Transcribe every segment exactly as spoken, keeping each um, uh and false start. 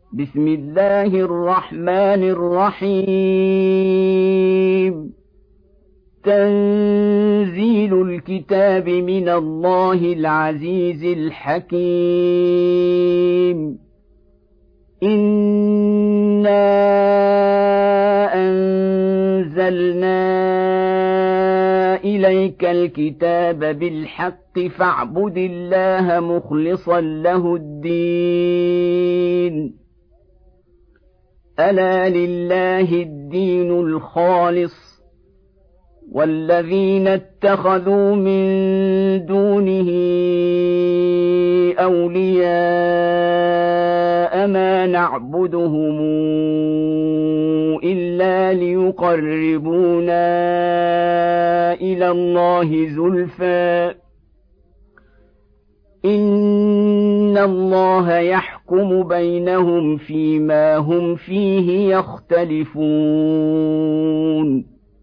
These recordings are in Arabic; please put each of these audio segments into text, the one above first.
بسم الله الرحمن الرحيم تنزيل الكتاب من الله العزيز الحكيم إنا أنزلنا إليك الكتاب بالحق فاعبد الله مخلصا له الدين ألا لله الدين الخالص والذين اتخذوا من دونه أولياء ما نعبدهم إلا ليقربونا إلى الله زلفى إن الله يحكم بينهم فيما هم فيه يختلفون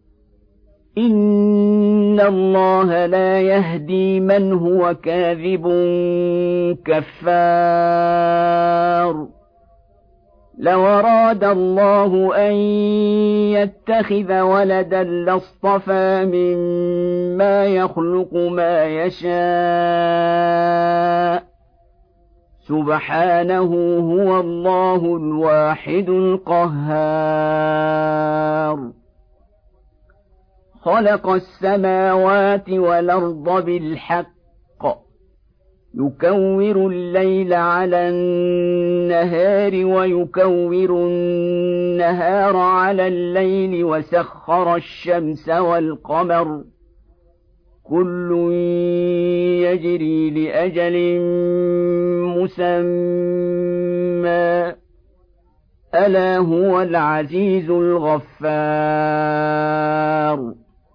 إن الله لا يهدي من هو كاذب كفار لو أراد الله أن يتخذ ولدا لاصطفى مما يخلق ما يشاء سبحانه هو الله الواحد القهار خلق السماوات والأرض بالحق يكور الليل على النهار ويكور النهار على الليل وسخر الشمس والقمر كل يجري لأجل مسمى ألا هو العزيز الغفار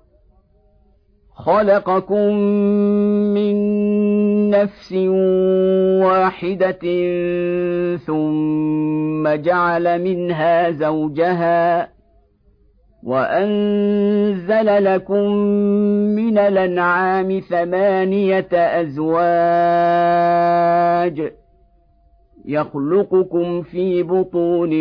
خلقكم من نفس واحدة ثم جعل منها زوجها وأنزل لكم من الأنعام ثمانية أزواج يخلقكم في بطون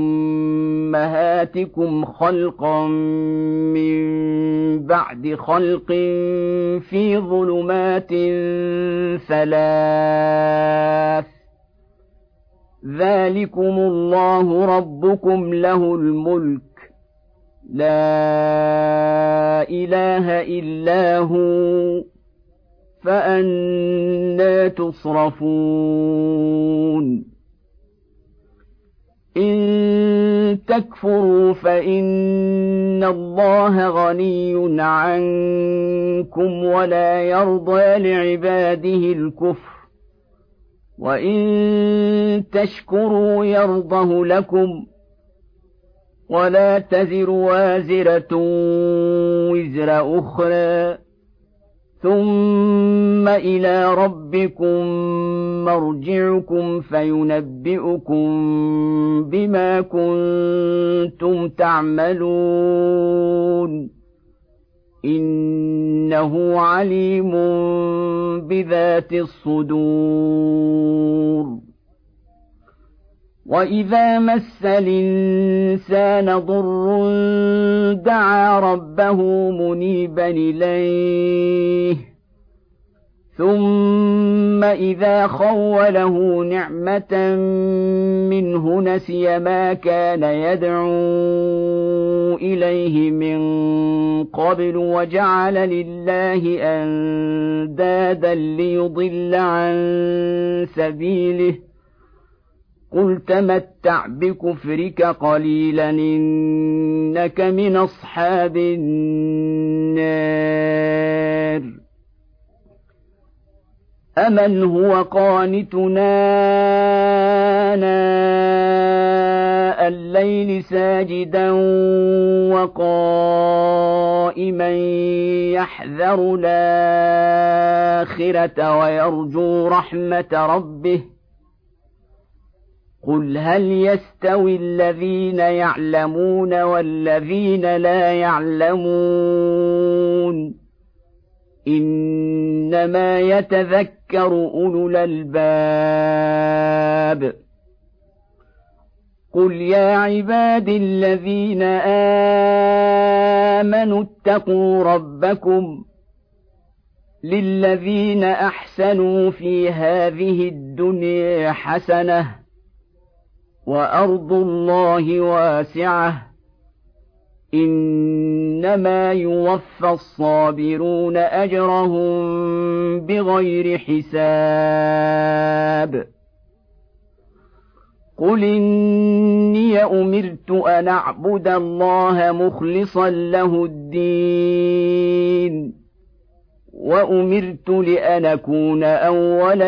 أمهاتكم خلقا من بعد خلق في ظلمات ثلاث ذلكم الله ربكم له الملك لا إله إلا هو فأنى تصرفون إن تكفروا فإن الله غني عنكم ولا يرضى لعباده الكفر وإن تشكروا يرضه لكم ولا تزر وازرة وزر أخرى ثم إلى ربكم مرجعكم فينبئكم بما كنتم تعملون إنه عليم بذات الصدور وإذا مس الإنسان ضر دعا ربه منيبا إليه ثم إذا خوله نعمة منه نسي ما كان يدعو إليه من قبل وجعل لله أندادا ليضل عن سبيله قل تمتع بكفرك قليلا إنك من أصحاب النار أمن هو قانتنا آناء الليل ساجدا وقائما يحذر الآخرة ويرجو رحمة ربه قل هل يستوي الذين يعلمون والذين لا يعلمون إنما يتذكر أولو الألباب قل يا عبادي الذين آمنوا اتقوا ربكم للذين أحسنوا في هذه الدنيا حسنة وأرض الله واسعة إنما يوفى الصابرون أجرهم بغير حساب قل إني أمرت أن أعبد الله مخلصا له الدين وأمرت لأن أكون أول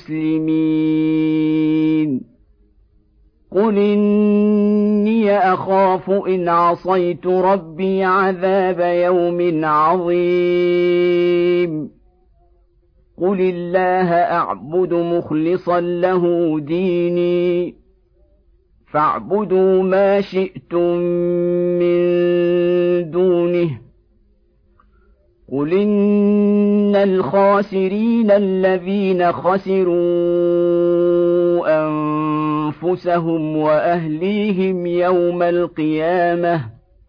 المسلمين قل إني أخاف إن عصيت ربي عذاب يوم عظيم قل الله أعبد مخلصا له ديني فاعبدوا ما شئتم من دونه قل إن الخاسرين الذين خسروا أنفسهم وأهليهم يوم القيامة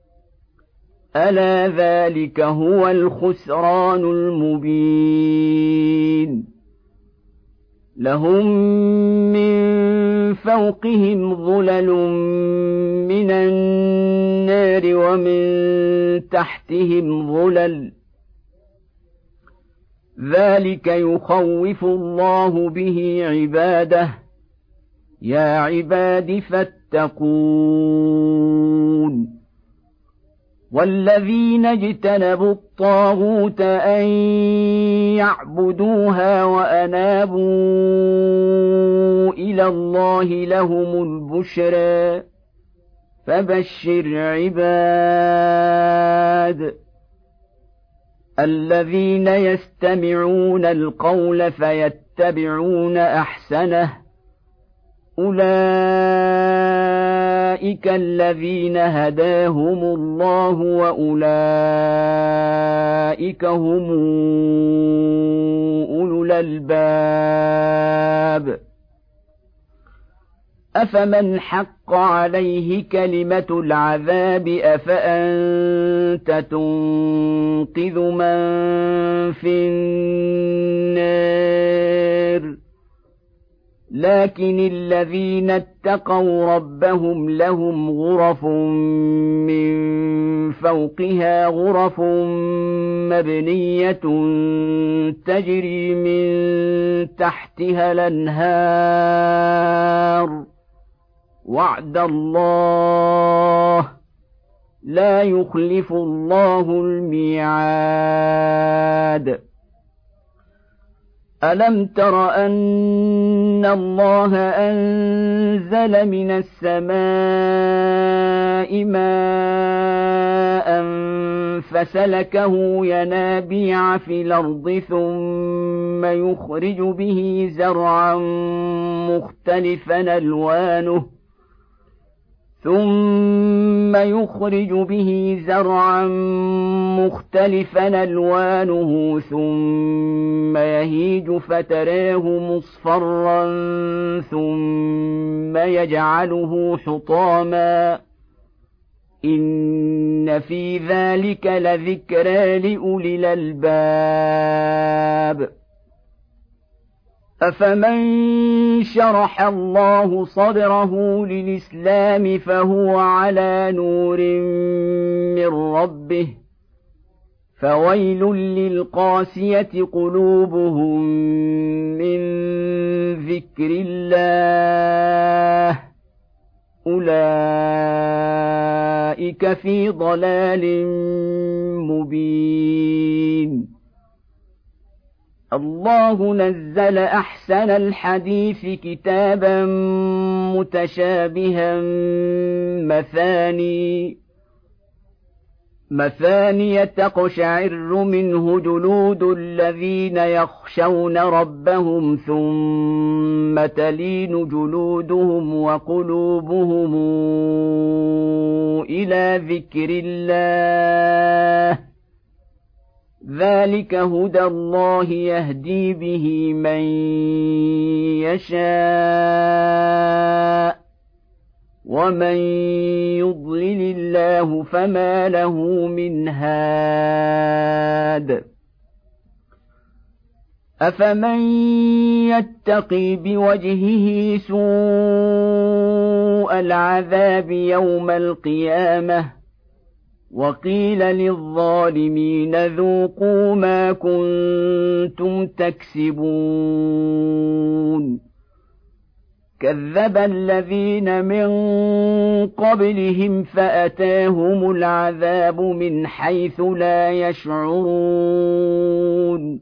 ألا ذلك هو الخسران المبين لهم من فوقهم ظلل من النار ومن تحتهم ظلل ذلك يخوف الله به عباده يا عباد فاتقون والذين اجتنبوا الطاغوت أن يعبدوها وأنابوا إلى الله لهم البشرى فبشر عباد الذين يستمعون القول فيتبعون أحسنه أولئك الذين هداهم الله وأولئك هم أولو الألباب أفمن حق عليه كلمة العذاب أفأنت تنقذ من في النار لكن الذين اتقوا ربهم لهم غرف من فوقها غرف مبنية تجري من تحتها الأنهار وعد الله لا يخلف الله الميعاد ألم تر أن الله أنزل من السماء ماء فسلكه ينابيع في الأرض ثم يخرج به زرعا مختلفا ألوانه ثم يخرج به زرعا مختلفا ألوانه ثم يهيج فتراه مصفرا ثم يجعله حطاما إن في ذلك لذكرى لأولي الألباب أفمن شرح الله صدره للإسلام فهو على نور من ربه فويل للقاسية قلوبهم من ذكر الله أولئك في ضلال مبين الله نزل أحسن الحديث كتابا متشابها مثاني مثانية تقشعر منه جلود الذين يخشون ربهم ثم تلين جلودهم وقلوبهم إلى ذكر الله ذلك هدى الله يهدي به من يشاء ومن ومن يضلل الله فما له من هاد أفمن يتقي بوجهه سوء العذاب يوم القيامة وقيل للظالمين ذوقوا ما كنتم تكسبون كذب الذين من قبلهم فأتاهم العذاب من حيث لا يشعرون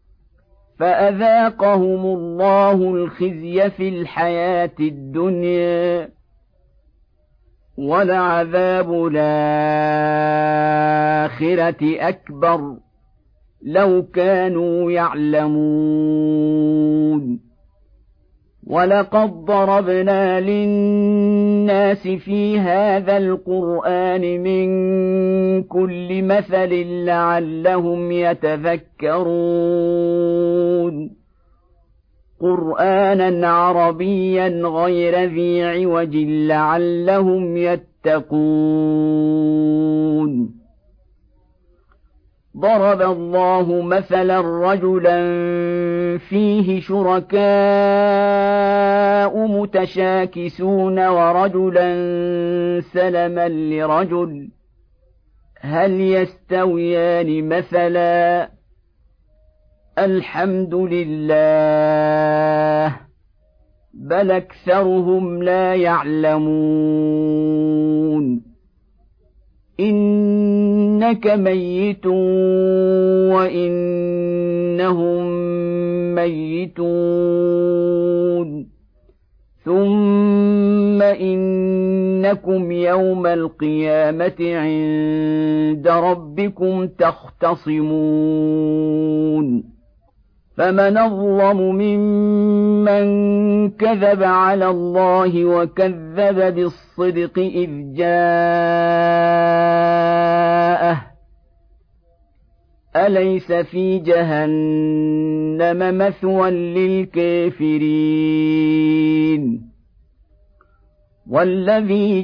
فأذاقهم الله الخزي في الحياة الدنيا ولعذاب الآخرة أكبر لو كانوا يعلمون ولقد ضربنا للناس في هذا القرآن من كل مثل لعلهم يتذكرون قرآنا عربيا غير ذي عوج لعلهم يتقون ضرب الله مثلا رجلا فيه شركاء متشاكسون ورجلا سلما لرجل هل يستويان مثلا الحمد لله بل أكثرهم لا يعلمون إنك ميت وإنهم ميتون ثم إنكم يوم القيامة عند ربكم تختصمون فمن أظلم ممن كذب على الله وكذب بالصدق إذ جاءه أليس في جهنم مثوى للكافرين والذي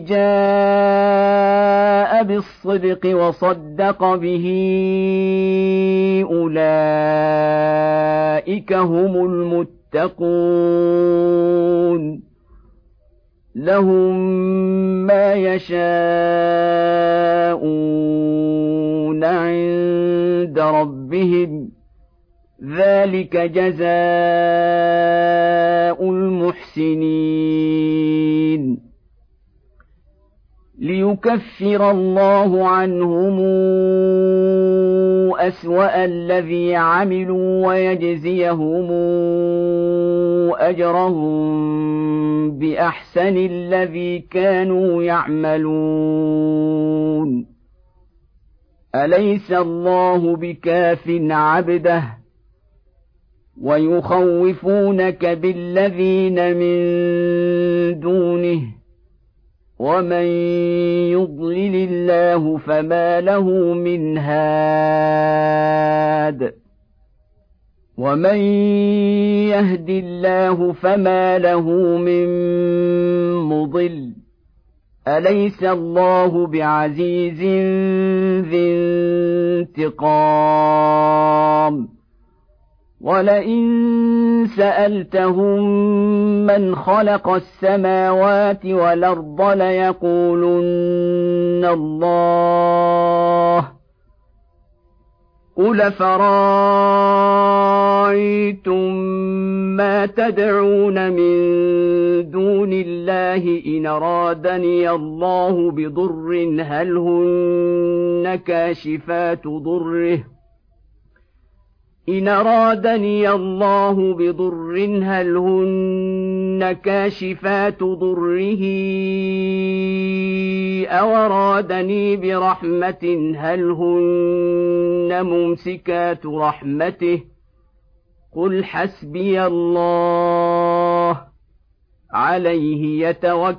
جاء بالصدق وصدق به أولئك هم المتقون لهم ما يشاءون عند ربهم ذلك جزاء المحسنين ليكفر الله عنهم أسوأ الذي عملوا ويجزيهم أجرهم بأحسن الذي كانوا يعملون أليس الله بكاف عبده ويخوفونك بالذين من دونه ومن يضلل الله فما له من هاد ومن يهد الله فما له من مضل أليس الله بعزيز ذي انتقام ولئن سألتهم من خلق السماوات والأرض ليقولن الله قل فرأيتم ما تدعون من دون الله إن أرادني الله بضر هل هن كاشفات ضره إن أرادني الله بضر هل هن كاشفات ضره أو أرادني برحمة هل هن ممسكات رحمته قل حسبي الله عليه يتوكل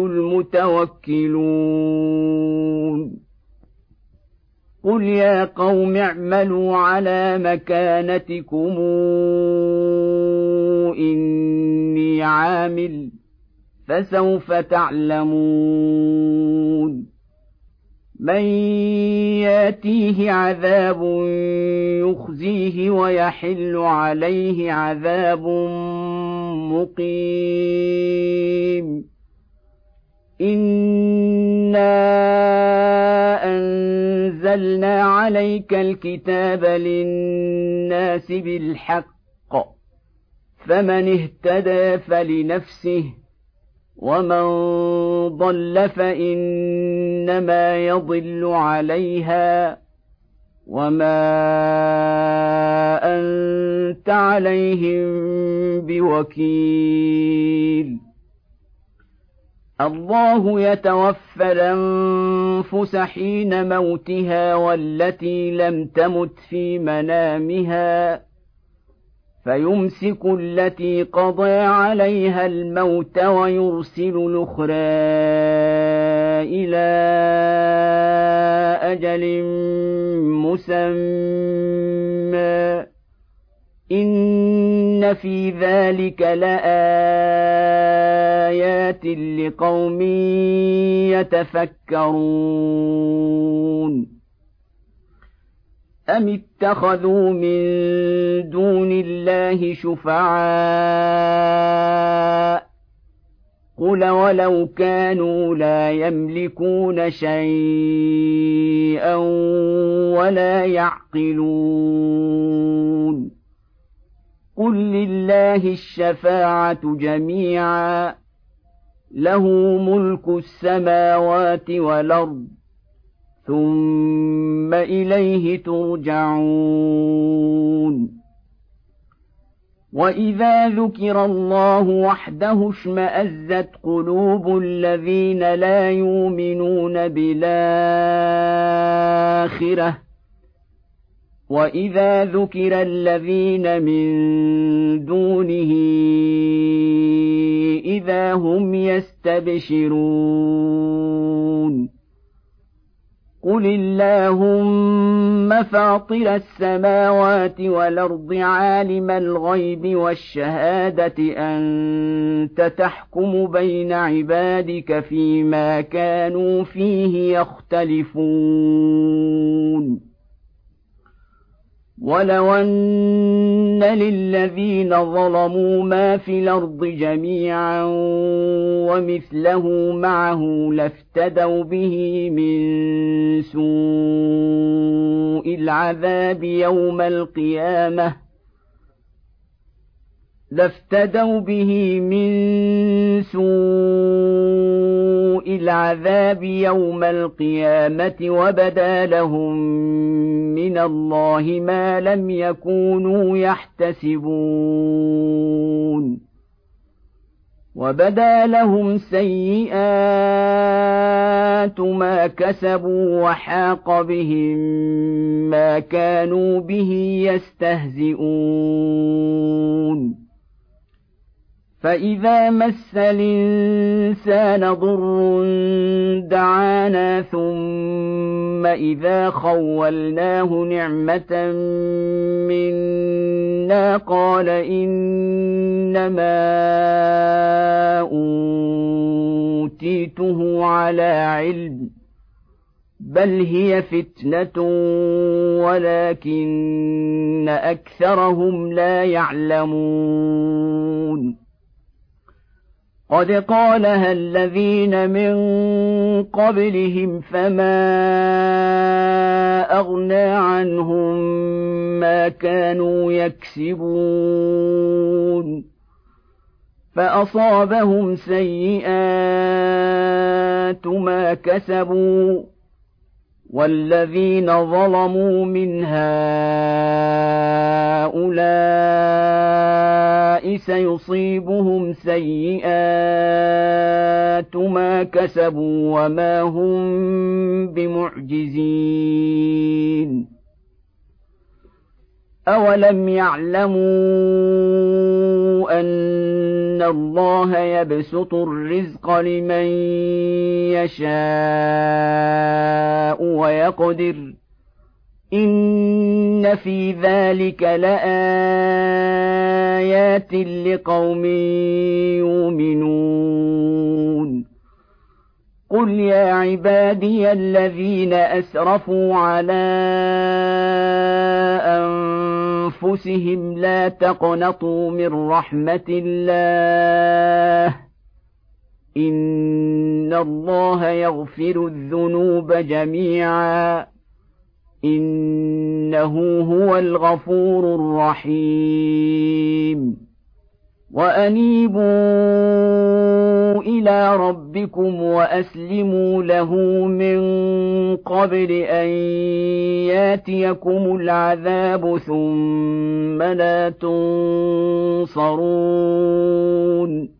المتوكلون قل يا قوم اعملوا على مكانتكم إني عامل فسوف تعلمون من ياتيه عذاب يخزيه ويحل عليه عذاب مقيم إنا أنزلنا عليك الكتاب للناس بالحق فمن اهتدى فلنفسه ومن ضل فإنما يضل عليها وما أنت عليهم بوكيل الله يتوفى الأنفس حين موتها والتي لم تمت في منامها فيمسك التي قضى عليها الموت ويرسل الأخرى إلى أجل مسمى إن في ذلك لآيات لقوم يتفكرون أم اتخذوا من دون الله شفعاء قل ولو كانوا لا يملكون شيئا ولا يعقلون قل لله الشفاعة جميعا له ملك السماوات والأرض ثم إليه ترجعون وإذا ذكر الله وحده اشمأزت قلوب الذين لا يؤمنون بالآخرة وإذا ذكر الذين من دونه إذا هم يستبشرون قل اللهم فاطر السماوات والأرض عالم الغيب والشهادة أنت تحكم بين عبادك فيما كانوا فيه يختلفون ولو أن للذين ظلموا ما في الأرض جميعا ومثله معه لافتدوا به من سوء العذاب يوم القيامة لافتدوا به من سوء العذاب يوم القيامة وبدا لهم من الله ما لم يكونوا يحتسبون وبدا لهم سيئات ما كسبوا وحاق بهم ما كانوا به يستهزئون فإذا مس الإنسان ضر دعانا ثم إذا خولناه نعمة منا قال إنما أوتيته على علم بل هي فتنة ولكن أكثرهم لا يعلمون قد قالها الذين من قبلهم فما أغنى عنهم ما كانوا يكسبون فأصابهم سيئات ما كسبوا والذين ظلموا من هؤلاء سيصيبهم سيئات ما كسبوا وما هم بمعجزين أولم يعلموا أن الله يبسط الرزق لمن يشاء ويقدر إن في ذلك لآيات لقوم يؤمنون قل يا عبادي الذين أسرفوا على أنفسهم لا تقنطوا من رحمة الله إن الله يغفر الذنوب جميعا إنه هو الغفور الرحيم وأنيبوا إلى ربكم وأسلموا له من قبل أن ياتيكم العذاب ثم لا تنصرون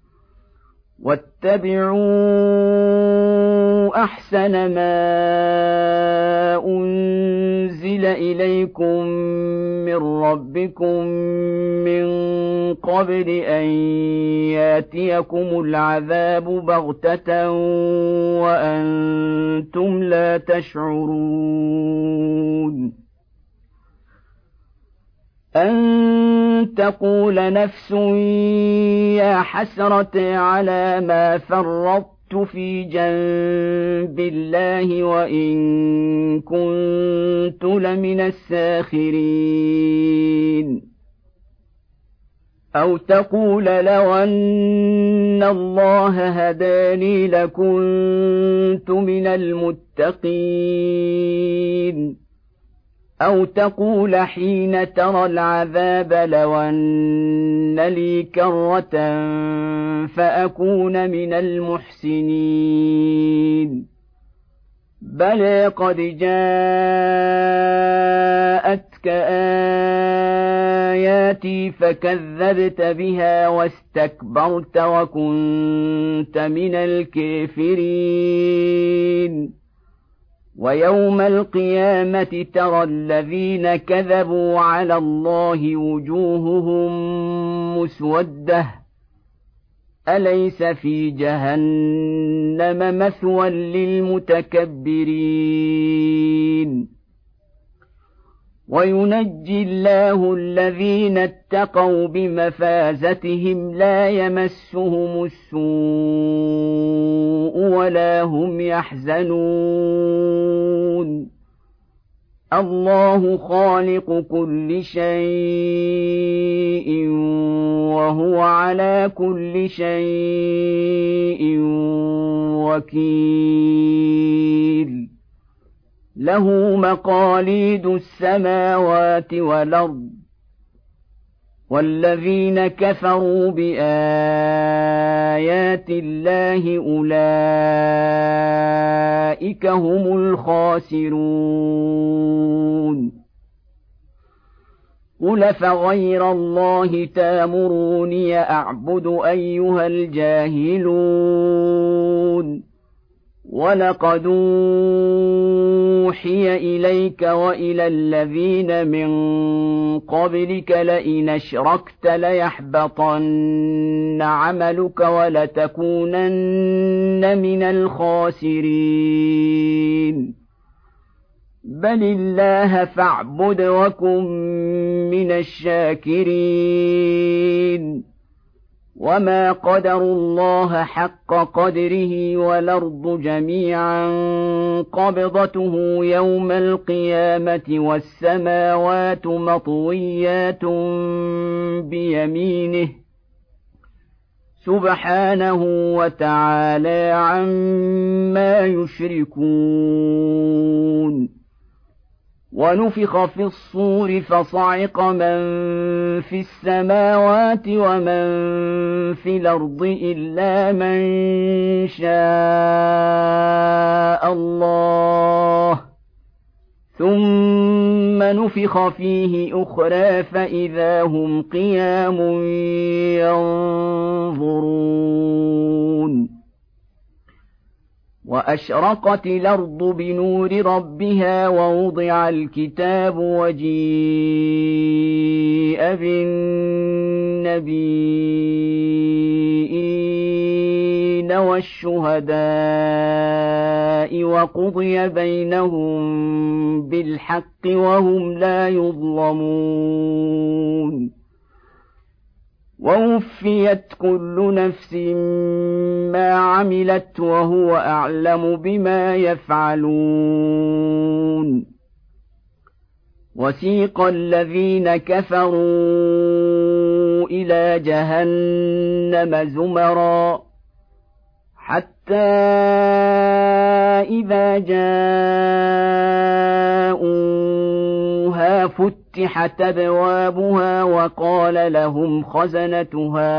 واتبعوا أحسن ما أنزل إليكم من ربكم من قبل أن ياتيكم العذاب بغتة وأنتم لا تشعرون أن تقول نفس يا حسرة على ما فرطت في جنب الله وإن كنت لمن الساخرين أو تقول لو أن الله هداني لكنت من المتقين أو تقول حين ترى العذاب لو أن لي كرة فأكون من المحسنين بلى قد جاءتك آياتي فكذبت بها واستكبرت وكنت من الكافرين ويوم القيامة ترى الذين كذبوا على الله وجوههم مسودة أليس في جهنم مثوى للمتكبرين وينجي الله الذين اتقوا بمفازتهم لا يمسهم السوء ولا هم يحزنون الله خالق كل شيء وهو على كل شيء وكيل له مقاليد السماوات والأرض والذين كفروا بآيات الله أولئك هم الخاسرون قل فغير الله تامروني أعبد أيها الجاهلون ولقد أوحي إليك وإلى الذين من قبلك لئن أشركت ليحبطن عملك ولتكونن من الخاسرين بل الله فاعبد وكن من الشاكرين وما قدروا الله حق قدره والأرض جميعا قبضته يوم القيامة والسماوات مطويات بيمينه سبحانه وتعالى عما يشركون ونفخ في الصور فصعق من في السماوات ومن في الأرض إلا من شاء الله ثم نفخ فيه أخرى فإذا هم قيام ينظرون وأشرقت الأرض بنور ربها ووضع الكتاب وجيء بالنبيين والشهداء وقضي بينهم بالحق وهم لا يظلمون ووفيت كل نفس ما عملت وهو أعلم بما يفعلون وسيق الذين كفروا إلى جهنم زمرا حتى إذا جاءوها فتحت أبوابها وقال لهم خزنتها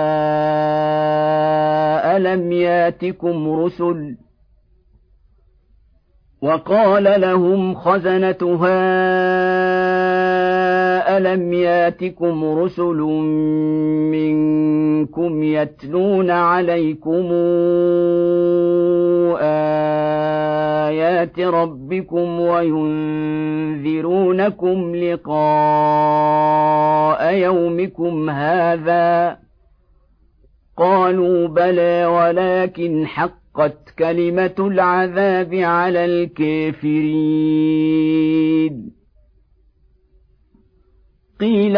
ألم ياتكم رسل وقال لهم خزنتها ألم ياتكم رسل منكم يتلون عليكم آيات ربكم وينذرونكم لقاء يومكم هذا قالوا بلى ولكن حقت كلمة العذاب على الكافرين قيل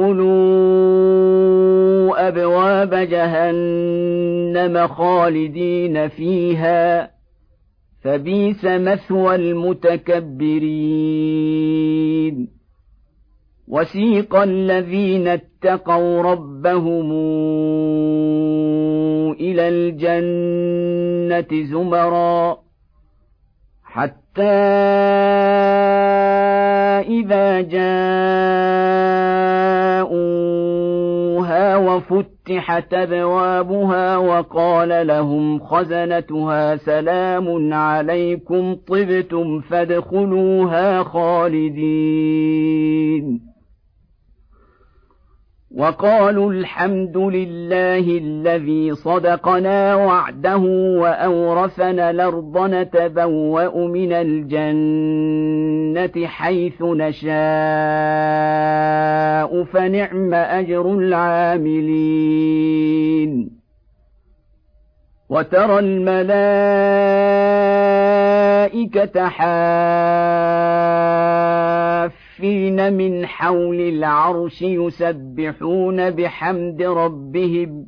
ادخلوا أبواب جهنم خالدين فيها فبئس مثوى المتكبرين وسيق الذين اتقوا ربهم إلى الجنة زمرا حتى إذا جاءوها وفتحت أبوابها وقال لهم خزنتها سلام عليكم طبتم فادخلوها خالدين وقالوا الحمد لله الذي صدقنا وعده وأورثنا الأرض نتبوأ من الجنة حيث نشاء فنعم أجر العاملين وترى الملائكة حافين من حول العرش يسبحون بحمد ربهم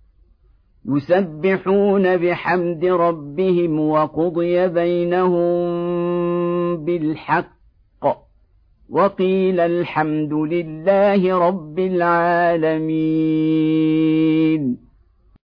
يسبحون بحمد ربهم وقضي بينهم بالحق وقيل الحمد لله رب العالمين